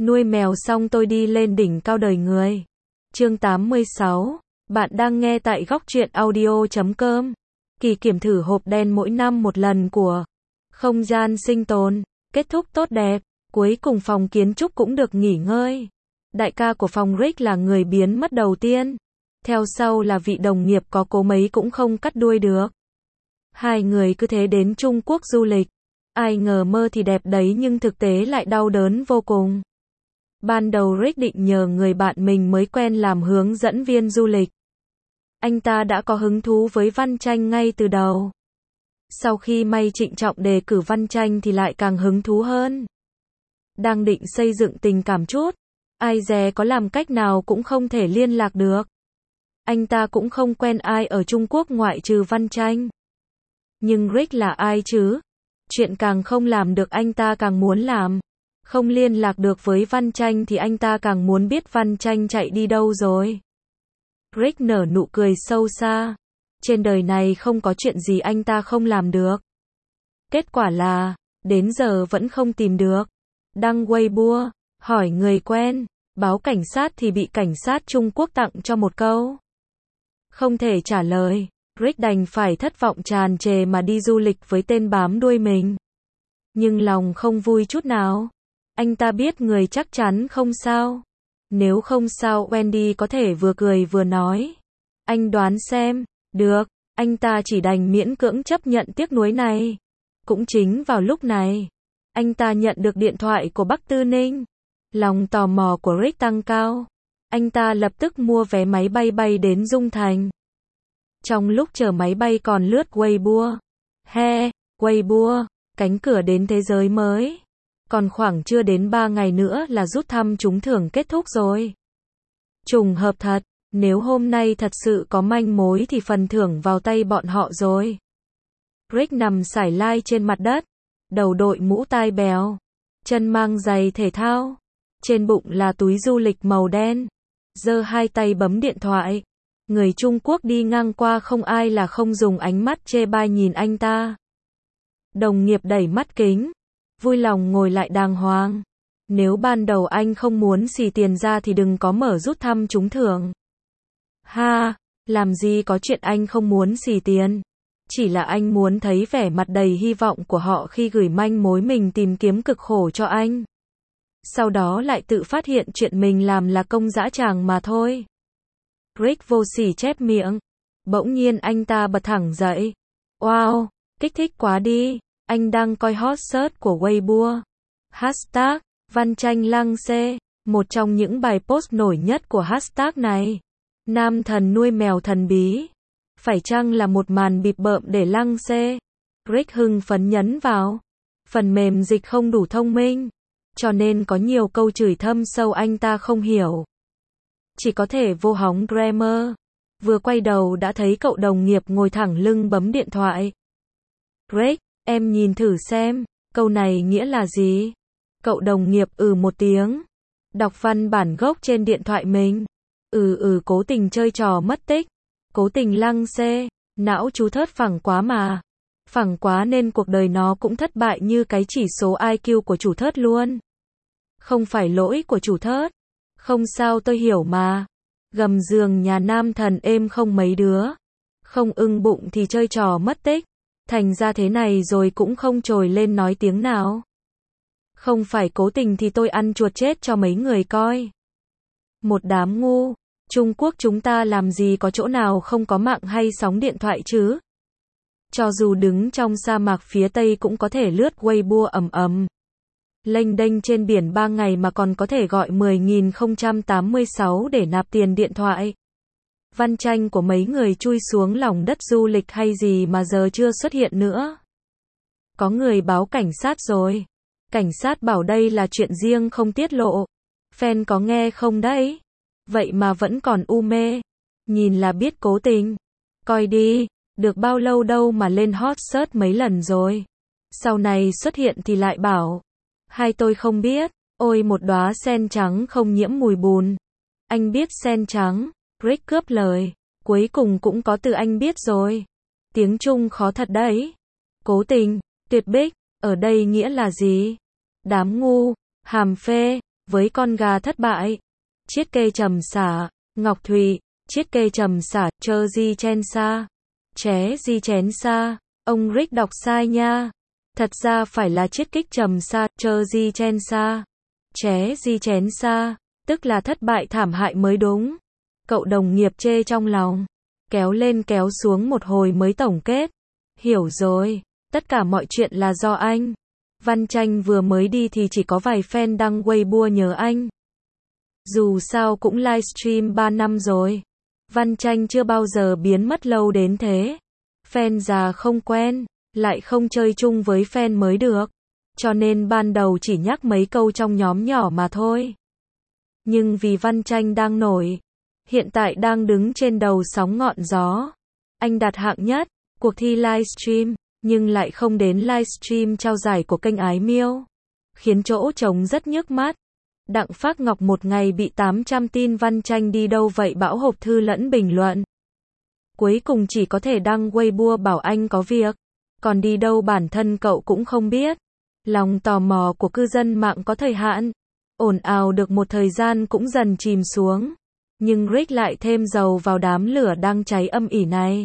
Nuôi mèo xong tôi đi lên đỉnh cao đời người. Chương 86. Bạn đang nghe tại góc truyện audio.com. Kỳ kiểm thử hộp đen mỗi năm một lần của Không gian sinh tồn kết thúc tốt đẹp. Cuối cùng phòng kiến trúc cũng được nghỉ ngơi. Đại ca của phòng Rick là người biến mất đầu tiên. Theo sau là vị đồng nghiệp có cố mấy cũng không cắt đuôi được. Hai người cứ thế đến Trung Quốc du lịch. Ai ngờ mơ thì đẹp đấy nhưng thực tế lại đau đớn vô cùng. Ban đầu Rick định nhờ người bạn mình mới quen làm hướng dẫn viên du lịch. Anh ta đã có hứng thú với Văn Tranh ngay từ đầu. Sau khi may trịnh trọng đề cử Văn Tranh thì lại càng hứng thú hơn. Đang định xây dựng tình cảm chút, ai dè có làm cách nào cũng không thể liên lạc được. Anh ta cũng không quen ai ở Trung Quốc ngoại trừ Văn Tranh. Nhưng Rick là ai chứ? Chuyện càng không làm được anh ta càng muốn làm. Không liên lạc được với Văn Tranh thì anh ta càng muốn biết Văn Tranh chạy đi đâu rồi. Rick nở nụ cười sâu xa. Trên đời này không có chuyện gì anh ta không làm được. Kết quả là, đến giờ vẫn không tìm được. Đăng Weibo, hỏi người quen, báo cảnh sát thì bị cảnh sát Trung Quốc tặng cho một câu. Không thể trả lời, Rick đành phải thất vọng tràn trề mà đi du lịch với tên bám đuôi mình. Nhưng lòng không vui chút nào. Anh ta biết người chắc chắn không sao. Nếu không sao Wendy có thể vừa cười vừa nói. Anh đoán xem, được, anh ta chỉ đành miễn cưỡng chấp nhận tiếc nuối này. Cũng chính vào lúc này, anh ta nhận được điện thoại của Bắc Tư Ninh. Lòng tò mò của Rick tăng cao. Anh ta lập tức mua vé máy bay bay đến Dung Thành. Trong lúc chờ máy bay còn lướt Weibo. Weibo, cánh cửa đến thế giới mới. Còn khoảng chưa đến 3 ngày nữa là rút thăm trúng thưởng kết thúc rồi. Trùng hợp thật, nếu hôm nay thật sự có manh mối thì phần thưởng vào tay bọn họ rồi. Rick nằm sải lai trên mặt đất, đầu đội mũ tai bèo, chân mang giày thể thao, trên bụng là túi du lịch màu đen, giơ hai tay bấm điện thoại. Người Trung Quốc đi ngang qua không ai là không dùng ánh mắt chê bai nhìn anh ta. Đồng nghiệp đẩy mắt kính, vui lòng ngồi lại đàng hoàng. Nếu ban đầu anh không muốn xì tiền ra thì đừng có mở rút thăm trúng thưởng. Ha, làm gì có chuyện anh không muốn xì tiền. Chỉ là anh muốn thấy vẻ mặt đầy hy vọng của họ khi gửi manh mối mình tìm kiếm cực khổ cho anh. Sau đó lại tự phát hiện chuyện mình làm là công dã tràng mà thôi. Rick vô sỉ chép miệng. Bỗng nhiên anh ta bật thẳng dậy. Wow, kích thích quá đi. Anh đang coi hot search của Weibo. Hashtag, Văn Tranh lăng xê. Một trong những bài post nổi nhất của hashtag này. Nam thần nuôi mèo thần bí. Phải chăng là một màn bịp bợm để lăng xê? Rick hưng phấn nhấn vào. Phần mềm dịch không đủ thông minh. Cho nên có nhiều câu chửi thâm sâu anh ta không hiểu. Chỉ có thể vô hóng grammar. Vừa quay đầu đã thấy cậu đồng nghiệp ngồi thẳng lưng bấm điện thoại. Rick, em nhìn thử xem, câu này nghĩa là gì? Cậu đồng nghiệp một tiếng. Đọc văn bản gốc trên điện thoại mình. Cố tình chơi trò mất tích. Cố tình lăng xê. Não chú thớt phẳng quá mà. Phẳng quá nên cuộc đời nó cũng thất bại như cái chỉ số IQ của chủ thớt luôn. Không phải lỗi của chủ thớt. Không sao tôi hiểu mà. Gầm giường nhà nam thần êm không mấy đứa. Không ưng bụng thì chơi trò mất tích. Thành ra thế này rồi cũng không trồi lên nói tiếng nào. Không phải cố tình thì tôi ăn chuột chết cho mấy người coi. Một đám ngu. Trung Quốc chúng ta làm gì có chỗ nào không có mạng hay sóng điện thoại chứ? Cho dù đứng trong sa mạc phía Tây cũng có thể lướt Weibo ầm. Lênh đênh trên biển 3 ngày mà còn có thể gọi 10.086 để nạp tiền điện thoại. Văn Tranh của mấy người chui xuống lòng đất du lịch hay gì mà giờ chưa xuất hiện nữa. Có người báo cảnh sát rồi. Cảnh sát bảo đây là chuyện riêng không tiết lộ. Fan có nghe không đấy? Vậy mà vẫn còn u mê. Nhìn là biết cố tình. Coi đi, được bao lâu đâu mà lên hot search mấy lần rồi. Sau này xuất hiện thì lại bảo. Hai tôi không biết. Ôi một đóa sen trắng không nhiễm mùi bùn. Anh biết sen trắng. Rick cướp lời. Cuối cùng cũng có từ anh biết rồi. Tiếng Trung khó thật đấy. Cố tình, tuyệt bích, ở đây nghĩa là gì? Đám ngu, hàm phê, với con gà thất bại. Chiết kê trầm xả, Ngọc Thụy, chiết kê trầm xả, chơ di chen sa. Ché di chén sa, ông Rick đọc sai nha. Thật ra phải là chiết kích trầm sa, chơ di chen sa. Ché di chén sa, tức là thất bại thảm hại mới đúng. Cậu đồng nghiệp chê trong lòng. Kéo lên kéo xuống một hồi mới tổng kết. Hiểu rồi, tất cả mọi chuyện là do anh. Văn Chanh vừa mới đi thì chỉ có vài fan đăng Weibo nhớ anh. Dù sao cũng livestream 3 năm rồi. Văn Chanh chưa bao giờ biến mất lâu đến thế. Fan già không quen, lại không chơi chung với fan mới được. Cho nên ban đầu chỉ nhắc mấy câu trong nhóm nhỏ mà thôi. Nhưng vì Văn Chanh đang nổi, hiện tại đang đứng trên đầu sóng ngọn gió. Anh đạt hạng nhất, cuộc thi livestream, nhưng lại không đến livestream trao giải của kênh Ái Miêu. Khiến chỗ trống rất nhức mắt. Đặng Phác Ngọc một ngày bị 800 tin Văn Chanh đi đâu vậy bão hộp thư lẫn bình luận. Cuối cùng chỉ có thể đăng Weibo bảo anh có việc. Còn đi đâu bản thân cậu cũng không biết. Lòng tò mò của cư dân mạng có thời hạn. Ồn ào được một thời gian cũng dần chìm xuống. Nhưng Rick lại thêm dầu vào đám lửa đang cháy âm ỉ này.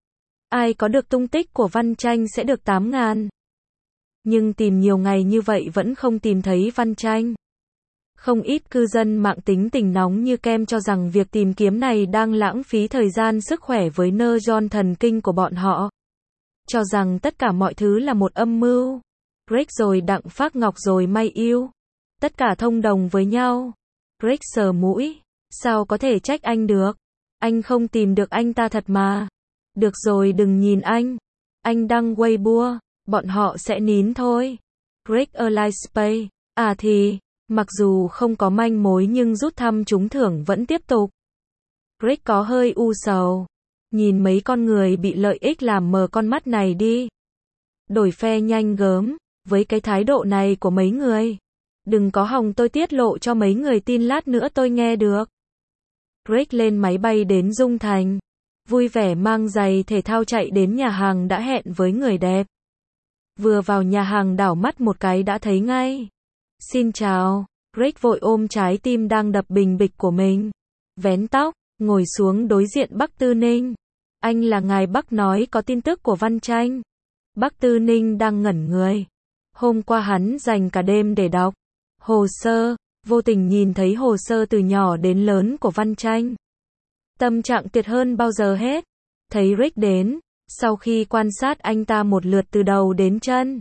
Ai có được tung tích của Văn Chanh sẽ được 8.000. Nhưng tìm nhiều ngày như vậy vẫn không tìm thấy Văn Chanh. Không ít cư dân mạng tính tình nóng như kem cho rằng việc tìm kiếm này đang lãng phí thời gian sức khỏe với nơ giòn thần kinh của bọn họ. Cho rằng tất cả mọi thứ là một âm mưu. Rick rồi Đặng Phác Ngọc rồi May Yêu. Tất cả thông đồng với nhau. Rick sờ mũi. Sao có thể trách anh được? Anh không tìm được anh ta thật mà. Được rồi đừng nhìn anh. Anh đăng Weibo. Bọn họ sẽ nín thôi. Rick Alive Space. À thì, mặc dù không có manh mối nhưng rút thăm trúng thưởng vẫn tiếp tục. Rick có hơi u sầu. Nhìn mấy con người bị lợi ích làm mờ con mắt này đi. Đổi phe nhanh gớm, với cái thái độ này của mấy người. Đừng có hòng tôi tiết lộ cho mấy người tin lát nữa tôi nghe được. Rick lên máy bay đến Dung Thành. Vui vẻ mang giày thể thao chạy đến nhà hàng đã hẹn với người đẹp. Vừa vào nhà hàng đảo mắt một cái đã thấy ngay. Xin chào. Rick vội ôm trái tim đang đập bình bịch của mình. Vén tóc, ngồi xuống đối diện Bắc Tư Ninh. Anh là ngài Bắc nói có tin tức của Văn Chanh. Bắc Tư Ninh đang ngẩn người. Hôm qua hắn dành cả đêm để đọc hồ sơ, vô tình nhìn thấy hồ sơ từ nhỏ đến lớn của Văn Chanh. Tâm trạng tuyệt hơn bao giờ hết. Thấy Rick đến, sau khi quan sát anh ta một lượt từ đầu đến chân,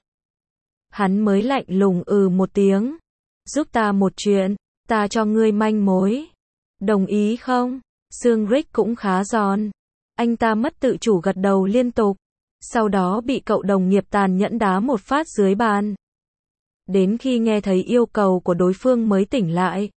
hắn mới lạnh lùng một tiếng. Giúp ta một chuyện, ta cho ngươi manh mối. Đồng ý không? Xương Rick cũng khá giòn. Anh ta mất tự chủ gật đầu liên tục. Sau đó bị cậu đồng nghiệp tàn nhẫn đá một phát dưới bàn. Đến khi nghe thấy yêu cầu của đối phương mới tỉnh lại.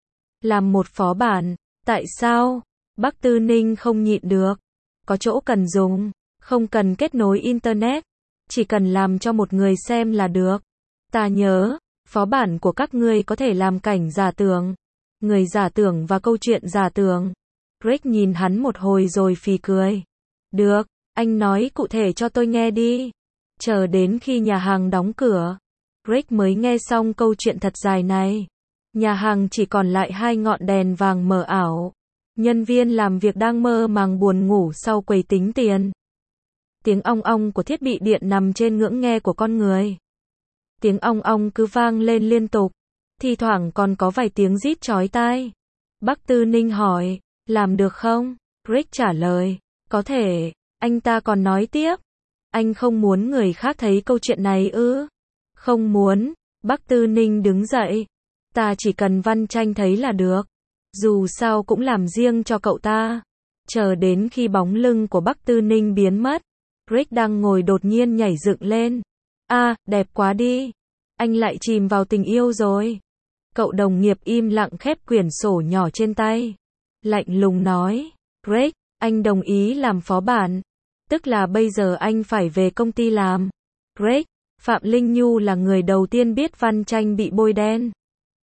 Làm một phó bản, tại sao? Bắc Tư Ninh không nhịn được. Có chỗ cần dùng, không cần kết nối internet. Chỉ cần làm cho một người xem là được. Ta nhớ, phó bản của các ngươi có thể làm cảnh giả tưởng, người giả tưởng và câu chuyện giả tưởng. Rick nhìn hắn một hồi rồi phì cười. Được, anh nói cụ thể cho tôi nghe đi. Chờ đến khi nhà hàng đóng cửa, Rick mới nghe xong câu chuyện thật dài này. Nhà hàng chỉ còn lại 2 ngọn đèn vàng mờ ảo. Nhân viên làm việc đang mơ màng buồn ngủ sau quầy tính tiền. Tiếng ong ong của thiết bị điện nằm trên ngưỡng nghe của con người. Tiếng ong ong cứ vang lên liên tục. Thi thoảng còn có vài tiếng rít chói tai. Bắc Tư Ninh hỏi, làm được không? Rick trả lời, có thể. Anh ta còn nói tiếp, anh không muốn người khác thấy câu chuyện này ư? Không muốn. Bắc Tư Ninh đứng dậy. Ta chỉ cần Văn Chanh thấy là được. Dù sao cũng làm riêng cho cậu ta. Chờ đến khi bóng lưng của Bắc Tư Ninh biến mất, Rick đang ngồi đột nhiên nhảy dựng lên. À, đẹp quá đi. Anh lại chìm vào tình yêu rồi. Cậu đồng nghiệp im lặng khép quyển sổ nhỏ trên tay. Lạnh lùng nói, Rick, anh đồng ý làm phó bản. Tức là bây giờ anh phải về công ty làm. Rick, Phạm Linh Nhu là người đầu tiên biết Văn Chanh bị bôi đen.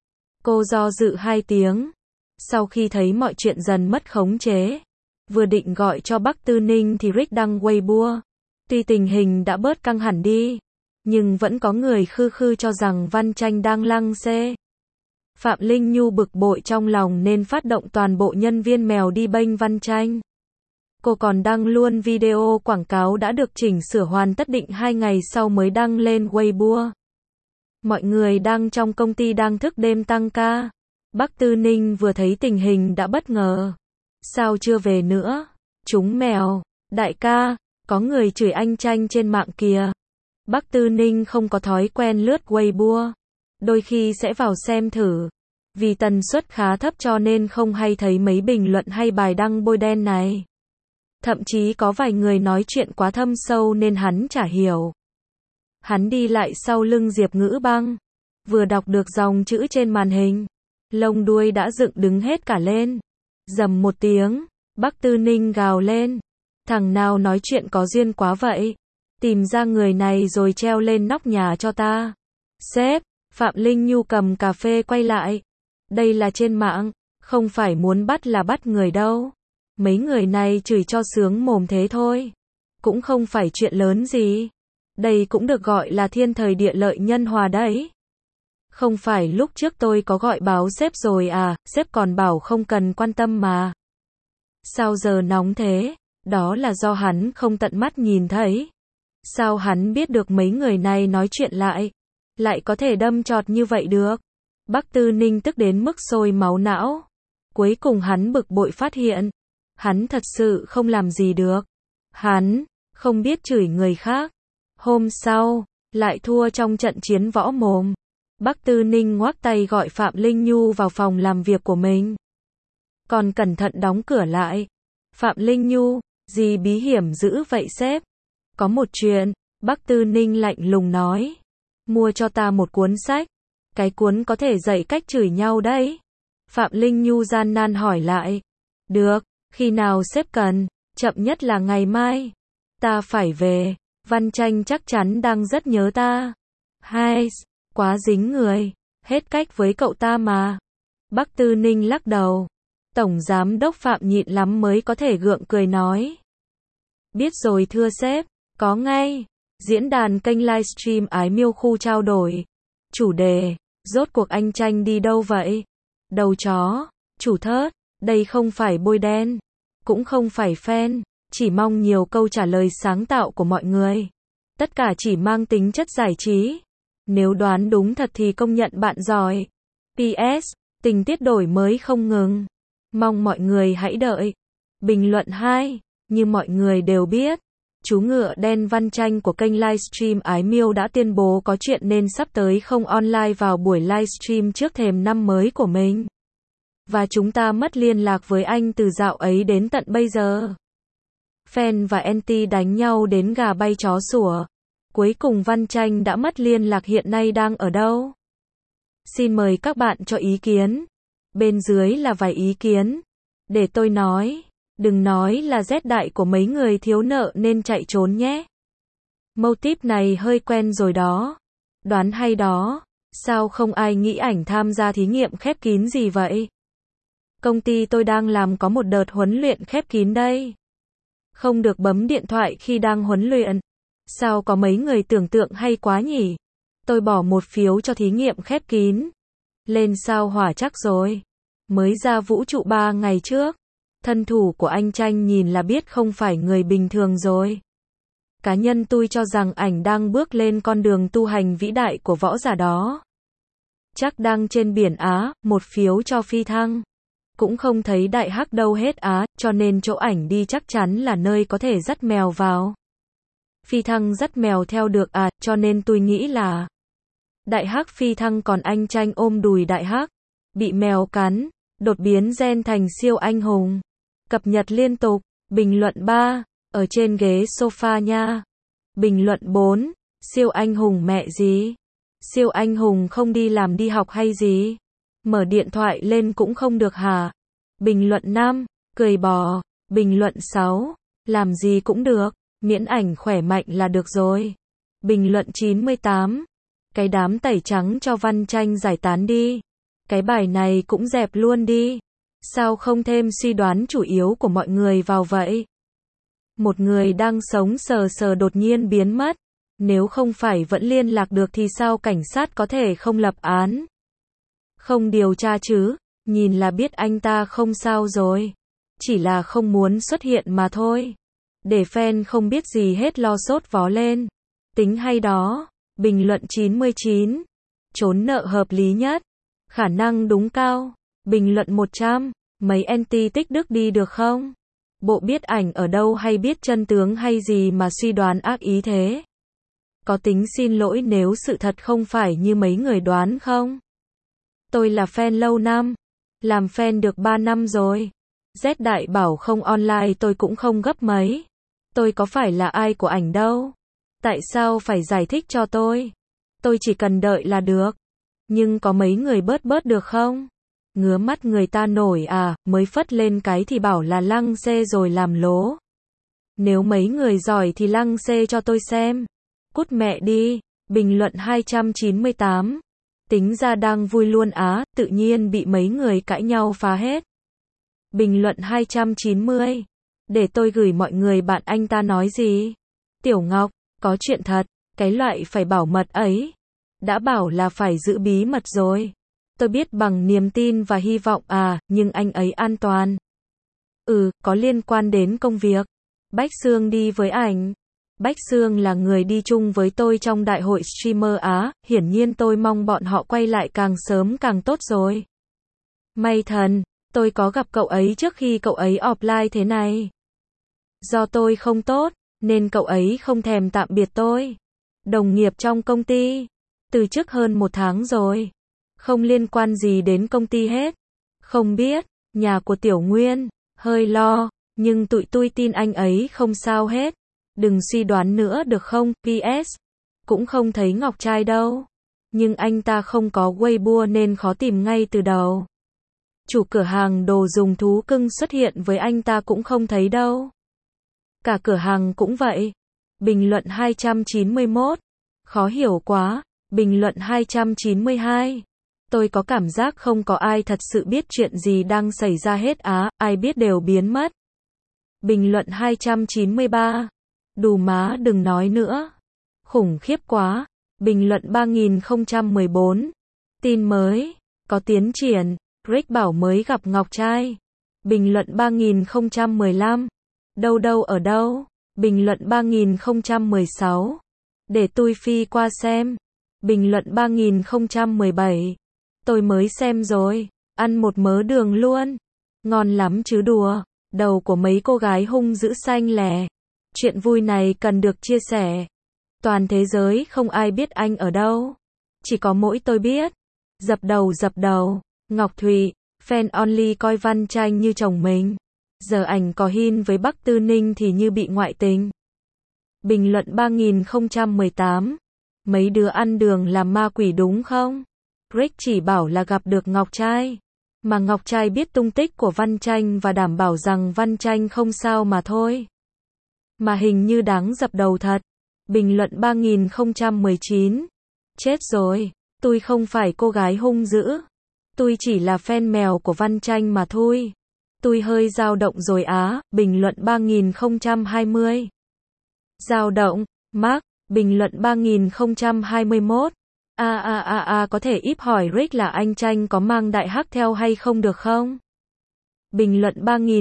Cô do dự 2 tiếng. Sau khi thấy mọi chuyện dần mất khống chế, vừa định gọi cho Bắc Tư Ninh thì Rick đăng Weibo. Tuy tình hình đã bớt căng hẳn đi, nhưng vẫn có người khư khư cho rằng Văn Chanh đang lăng xê. Phạm Linh Nhu bực bội trong lòng nên phát động toàn bộ nhân viên mèo đi bênh Văn Tranh. Cô còn đăng luôn video quảng cáo đã được chỉnh sửa hoàn tất định 2 ngày sau mới đăng lên Weibo. Mọi người đang trong công ty đang thức đêm tăng ca. Bắc Tư Ninh vừa thấy tình hình đã bất ngờ. Sao chưa về nữa? Chúng mèo. Đại ca, có người chửi anh Tranh trên mạng kìa. Bắc Tư Ninh không có thói quen lướt Weibo. Đôi khi sẽ vào xem thử. Vì tần suất khá thấp cho nên không hay thấy mấy bình luận hay bài đăng bôi đen này. Thậm chí có vài người nói chuyện quá thâm sâu nên hắn chả hiểu. Hắn đi lại sau lưng Diệp Ngữ Băng. Vừa đọc được dòng chữ trên màn hình. Lông đuôi đã dựng đứng hết cả lên. Rầm một tiếng. Bắc Tư Ninh gào lên. Thằng nào nói chuyện có duyên quá vậy. Tìm ra người này rồi treo lên nóc nhà cho ta. Sếp, Phạm Linh Nhu cầm cà phê quay lại. Đây là trên mạng. Không phải muốn bắt là bắt người đâu. Mấy người này chửi cho sướng mồm thế thôi. Cũng không phải chuyện lớn gì. Đây cũng được gọi là thiên thời địa lợi nhân hòa đấy. Không phải lúc trước tôi có gọi báo sếp rồi à, sếp còn bảo không cần quan tâm mà. Sao giờ nóng thế? Đó là do hắn không tận mắt nhìn thấy. Sao hắn biết được mấy người này nói chuyện lại có thể đâm chọt như vậy được? Bắc Tư Ninh tức đến mức sôi máu não. Cuối cùng hắn bực bội phát hiện. Hắn thật sự không làm gì được. Hắn không biết chửi người khác. Hôm sau, lại thua trong trận chiến võ mồm. Bắc Tư Ninh ngoác tay gọi Phạm Linh Nhu vào phòng làm việc của mình. Còn cẩn thận đóng cửa lại. Phạm Linh Nhu, gì bí hiểm dữ vậy sếp? Có một chuyện, Bắc Tư Ninh lạnh lùng nói. Mua cho ta một cuốn sách. Cái cuốn có thể dạy cách chửi nhau đấy. Phạm Linh Nhu gian nan hỏi lại. Được, khi nào sếp cần, chậm nhất là ngày mai. Ta phải về, Văn Tranh chắc chắn đang rất nhớ ta. Hai, quá dính người, hết cách với cậu ta mà. Bắc Tư Ninh lắc đầu. Tổng giám đốc Phạm nhịn lắm mới có thể gượng cười nói. Biết rồi thưa sếp, có ngay. Diễn đàn kênh livestream Ái Miêu Khu trao đổi. Chủ đề, rốt cuộc anh Tranh đi đâu vậy? Đầu chó, chủ thớt, đây không phải bôi đen, cũng không phải fan, chỉ mong nhiều câu trả lời sáng tạo của mọi người. Tất cả chỉ mang tính chất giải trí. Nếu đoán đúng thật thì công nhận bạn giỏi. PS, tình tiết đổi mới không ngừng. Mong mọi người hãy đợi. Bình luận 2, như mọi người đều biết, chú ngựa đen Văn Tranh của kênh livestream Ái Miêu đã tuyên bố có chuyện nên sắp tới không online vào buổi livestream trước thềm năm mới của mình. Và chúng ta mất liên lạc với anh từ dạo ấy đến tận bây giờ. Fan và anti đánh nhau đến gà bay chó sủa. Cuối cùng Văn Tranh đã mất liên lạc, hiện nay đang ở đâu? Xin mời các bạn cho ý kiến. Bên dưới là vài ý kiến. Để tôi nói. Đừng nói là rét đại của mấy người thiếu nợ nên chạy trốn nhé. Mâu típ này hơi quen rồi đó. Đoán hay đó. Sao không ai nghĩ ảnh tham gia thí nghiệm khép kín gì vậy? Công ty tôi đang làm có một đợt huấn luyện khép kín đây. Không được bấm điện thoại khi đang huấn luyện. Sao có mấy người tưởng tượng hay quá nhỉ? Tôi bỏ một phiếu cho thí nghiệm khép kín. Lên sao hỏa chắc rồi. Mới ra vũ trụ 3 ngày trước. Thân thủ của anh Tranh nhìn là biết không phải người bình thường rồi. Cá nhân tôi cho rằng ảnh đang bước lên con đường tu hành vĩ đại của võ giả đó. Chắc đang trên biển Á, một phiếu cho phi thăng. Cũng không thấy đại hắc đâu hết Á, cho nên chỗ ảnh đi chắc chắn là nơi có thể dắt mèo vào. Phi thăng dắt mèo theo được à, cho nên tôi nghĩ là đại hắc phi thăng còn anh Tranh ôm đùi đại hắc. Bị mèo cắn, đột biến gen thành siêu anh hùng. Cập nhật liên tục. Bình luận 3, ở trên ghế sofa nha. Bình luận 4, siêu anh hùng mẹ gì? Siêu anh hùng không đi làm đi học hay gì? Mở điện thoại lên cũng không được hả? Bình luận 5, cười bò. Bình luận 6, làm gì cũng được, miễn ảnh khỏe mạnh là được rồi. Bình luận 98, cái đám tẩy trắng cho Văn Tranh giải tán đi. Cái bài này cũng dẹp luôn đi. Sao không thêm suy đoán chủ yếu của mọi người vào vậy? Một người đang sống sờ sờ đột nhiên biến mất. Nếu không phải vẫn liên lạc được thì sao cảnh sát có thể không lập án? Không điều tra chứ, nhìn là biết anh ta không sao rồi. Chỉ là không muốn xuất hiện mà thôi. Để fan không biết gì hết lo sốt vó lên. Tính hay đó. Bình luận 99. Trốn nợ hợp lý nhất. Khả năng đúng cao. Bình luận 100. Mấy anti tích đức đi được không? Bộ biết ảnh ở đâu hay biết chân tướng hay gì mà suy đoán ác ý thế? Có tính xin lỗi nếu sự thật không phải như mấy người đoán không? Tôi là fan lâu năm. Làm fan được 3 năm rồi. Z đại bảo không online tôi cũng không gấp mấy. Tôi có phải là ai của ảnh đâu. Tại sao phải giải thích cho tôi? Tôi chỉ cần đợi là được. Nhưng có mấy người bớt được không? Ngứa mắt người ta nổi à, mới phất lên cái thì bảo là lăng xê rồi làm lố. Nếu mấy người giỏi thì lăng xê cho tôi xem. Cút mẹ đi. Bình luận 298. Tính ra đang vui luôn á, tự nhiên bị mấy người cãi nhau phá hết. Bình luận 290. Để tôi gửi mọi người bạn anh ta nói gì? Tiểu Ngọc, có chuyện thật, cái loại phải bảo mật ấy. Đã bảo là phải giữ bí mật rồi. Tôi biết bằng niềm tin và hy vọng à, nhưng anh ấy an toàn. Có liên quan đến công việc. Bách Xương đi với ảnh. Bách Xương là người đi chung với tôi trong đại hội streamer Á, hiển nhiên tôi mong bọn họ quay lại càng sớm càng tốt rồi. May thần, tôi có gặp cậu ấy trước khi cậu ấy offline thế này. Do tôi không tốt, nên cậu ấy không thèm tạm biệt tôi. Đồng nghiệp trong công ty, từ chức hơn 1 tháng rồi. Không liên quan gì đến công ty hết. Không biết, nhà của Tiểu Nguyên, hơi lo, nhưng tụi tôi tin anh ấy không sao hết. Đừng suy đoán nữa được không, PS. Cũng không thấy Ngọc trai đâu. Nhưng anh ta không có Weibo nên khó tìm ngay từ đầu. Chủ cửa hàng đồ dùng thú cưng xuất hiện với anh ta cũng không thấy đâu. Cả cửa hàng cũng vậy. Bình luận 291. Khó hiểu quá. Bình luận 292. Tôi có cảm giác không có ai thật sự biết chuyện gì đang xảy ra hết á, ai biết đều biến mất. Bình luận 293. Đù má đừng nói nữa. Khủng khiếp quá. Bình luận 3014. Tin mới. Có tiến triển. Rick bảo mới gặp Ngọc trai. Bình luận 3015. Đâu ở đâu. Bình luận 3016. Để tôi phi qua xem. Bình luận 3017. Tôi mới xem rồi. Ăn một mớ đường luôn. Ngon lắm chứ đùa. Đầu của mấy cô gái hung dữ xanh lẻ. Chuyện vui này cần được chia sẻ. Toàn thế giới không ai biết anh ở đâu. Chỉ có mỗi tôi biết. Dập đầu. Ngọc Thụy, fan only coi Văn Chanh như chồng mình. Giờ ảnh có hin với Bắc Tư Ninh thì như bị ngoại tình. Bình luận 3018. Mấy đứa ăn đường làm ma quỷ đúng không? Rick chỉ bảo là gặp được Ngọc trai. Mà Ngọc trai biết tung tích của Văn Chanh và đảm bảo rằng Văn Chanh không sao mà thôi. Mà hình như đáng dập đầu thật. Bình luận 3019. Chết rồi, tôi không phải cô gái hung dữ. Tôi chỉ là fan mèo của Văn Chanh mà thôi. Tôi hơi dao động rồi á. Bình luận 3020. Dao động, Mark. Bình luận 3021. Có thể íp hỏi Rick là anh Chanh có mang đại hắc theo hay không được không? Bình luận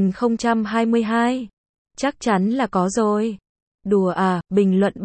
3022. Chắc chắn là có rồi. Đùa à, bình luận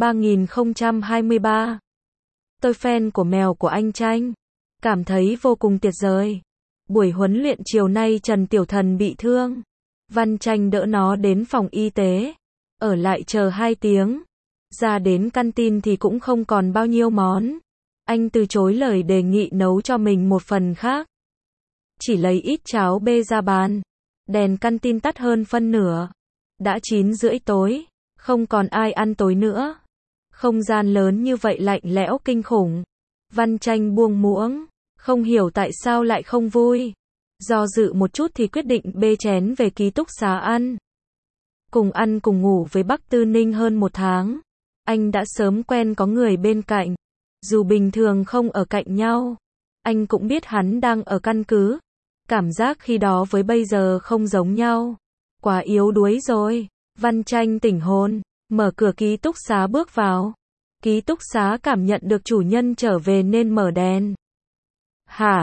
3023. Tôi fan của mèo của anh Chanh. Cảm thấy vô cùng tuyệt vời. Buổi huấn luyện chiều nay Trần Tiểu Thần bị thương. Văn Chanh đỡ nó đến phòng y tế. Ở lại chờ 2 tiếng. Ra đến căn tin thì cũng không còn bao nhiêu món. Anh từ chối lời đề nghị nấu cho mình một phần khác. Chỉ lấy ít cháo bê ra bàn. Đèn căn tin tắt hơn phân nửa. Đã 9:30 tối. Không còn ai ăn tối nữa. Không gian lớn như vậy lạnh lẽo kinh khủng. Văn Chanh buông muỗng. Không hiểu tại sao lại không vui. Do dự một chút thì quyết định bê chén về ký túc xá ăn. Cùng ăn cùng ngủ với Bắc Tư Ninh hơn 1 tháng. Anh đã sớm quen có người bên cạnh. Dù bình thường không ở cạnh nhau. Anh cũng biết hắn đang ở căn cứ. Cảm giác khi đó với bây giờ không giống nhau. Quá yếu đuối rồi. Văn Chanh tỉnh hồn. Mở cửa ký túc xá bước vào. Ký túc xá cảm nhận được chủ nhân trở về nên mở đèn. Hả?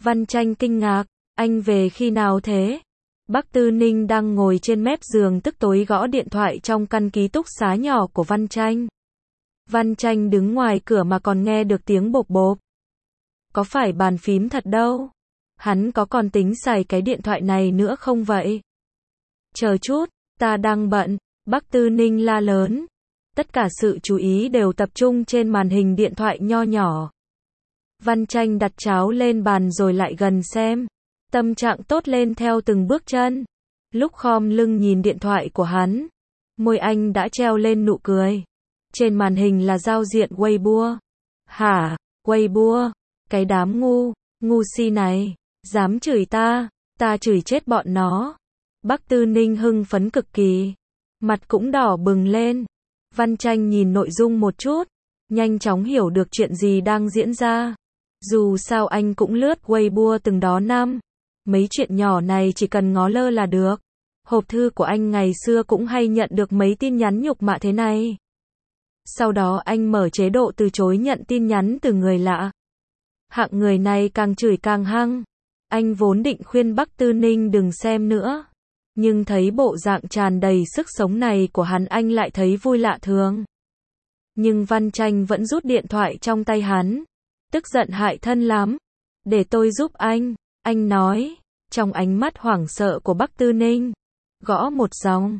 Văn Tranh kinh ngạc, anh về khi nào thế? Bắc Tư Ninh đang ngồi trên mép giường tức tối gõ điện thoại trong căn ký túc xá nhỏ của Văn Tranh. Văn Tranh đứng ngoài cửa mà còn nghe được tiếng bộp bộp. Có phải bàn phím thật đâu? Hắn có còn tính xài cái điện thoại này nữa không vậy? Chờ chút, ta đang bận, Bắc Tư Ninh la lớn. Tất cả sự chú ý đều tập trung trên màn hình điện thoại nho nhỏ. Văn Tranh đặt cháo lên bàn rồi lại gần xem. Tâm trạng tốt lên theo từng bước chân. Lúc khom lưng nhìn điện thoại của hắn, môi anh đã treo lên nụ cười. Trên màn hình là giao diện Weibo. Hả, Weibo? Cái đám ngu si này, dám chửi ta chửi chết bọn nó. Bắc Tư Ninh hưng phấn cực kỳ, mặt cũng đỏ bừng lên. Văn Tranh nhìn nội dung một chút, nhanh chóng hiểu được chuyện gì đang diễn ra. Dù sao anh cũng lướt Weibo từng đó năm, mấy chuyện nhỏ này chỉ cần ngó lơ là được. Hộp thư của anh ngày xưa cũng hay nhận được mấy tin nhắn nhục mạ thế này. Sau đó anh mở chế độ từ chối nhận tin nhắn từ người lạ. Hạng người này càng chửi càng hăng. Anh vốn định khuyên Bắc Tư Ninh đừng xem nữa, nhưng thấy bộ dạng tràn đầy sức sống này của hắn anh lại thấy vui lạ thường. Nhưng Văn Tranh vẫn rút điện thoại trong tay hắn, tức giận hại thân lắm. Để tôi giúp anh nói, trong ánh mắt hoảng sợ của Bắc Tư Ninh. Gõ một dòng,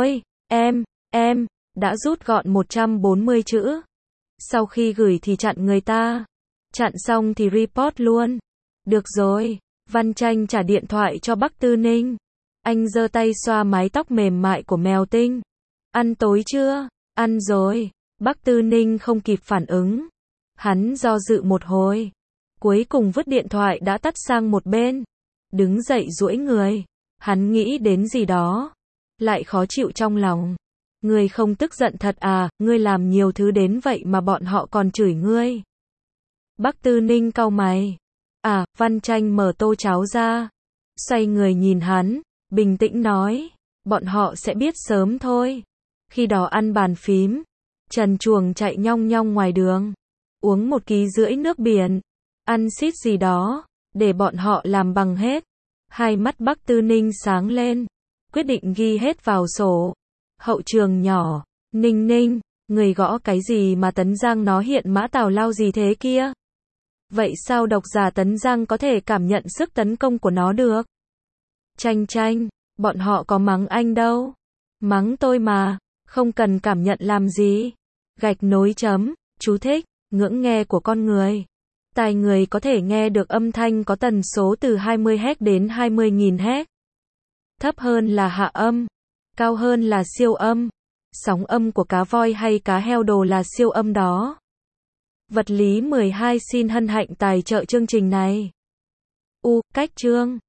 em, đã rút gọn 140 chữ. Sau khi gửi thì chặn người ta. Chặn xong thì report luôn. Được rồi, Văn Tranh trả điện thoại cho Bắc Tư Ninh. Anh giơ tay xoa mái tóc mềm mại của Mèo Tinh. Ăn tối chưa? Ăn rồi. Bắc Tư Ninh không kịp phản ứng. Hắn do dự một hồi. Cuối cùng vứt điện thoại đã tắt sang một bên. Đứng dậy duỗi người. Hắn nghĩ đến gì đó. Lại khó chịu trong lòng. Ngươi không tức giận thật à, ngươi làm nhiều thứ đến vậy mà bọn họ còn chửi ngươi. Bắc Tư Ninh cau mày. À, Văn Tranh mở tô cháo ra. Xoay người nhìn hắn, bình tĩnh nói. Bọn họ sẽ biết sớm thôi. Khi đó ăn bàn phím. Trần truồng chạy nhong nhong ngoài đường. Uống 1,5 kg nước biển. Ăn xít gì đó. Để bọn họ làm bằng hết. Hai mắt Bắc Tư Ninh sáng lên. Quyết định ghi hết vào sổ. Hậu trường nhỏ. Ninh, người gõ cái gì mà Tấn Giang nó hiện mã tào lao gì thế kia? Vậy sao độc giả Tấn Giang có thể cảm nhận sức tấn công của nó được? Tranh, bọn họ có mắng anh đâu. Mắng tôi mà, không cần cảm nhận làm gì. Gạch nối chấm, chú thích, ngưỡng nghe của con người. Tai người có thể nghe được âm thanh có tần số từ 20 Hz đến 20.000 Hz. Thấp hơn là hạ âm, cao hơn là siêu âm. Sóng âm của cá voi hay cá heo đồ là siêu âm đó. Vật lý 12 xin hân hạnh tài trợ chương trình này. Cách chương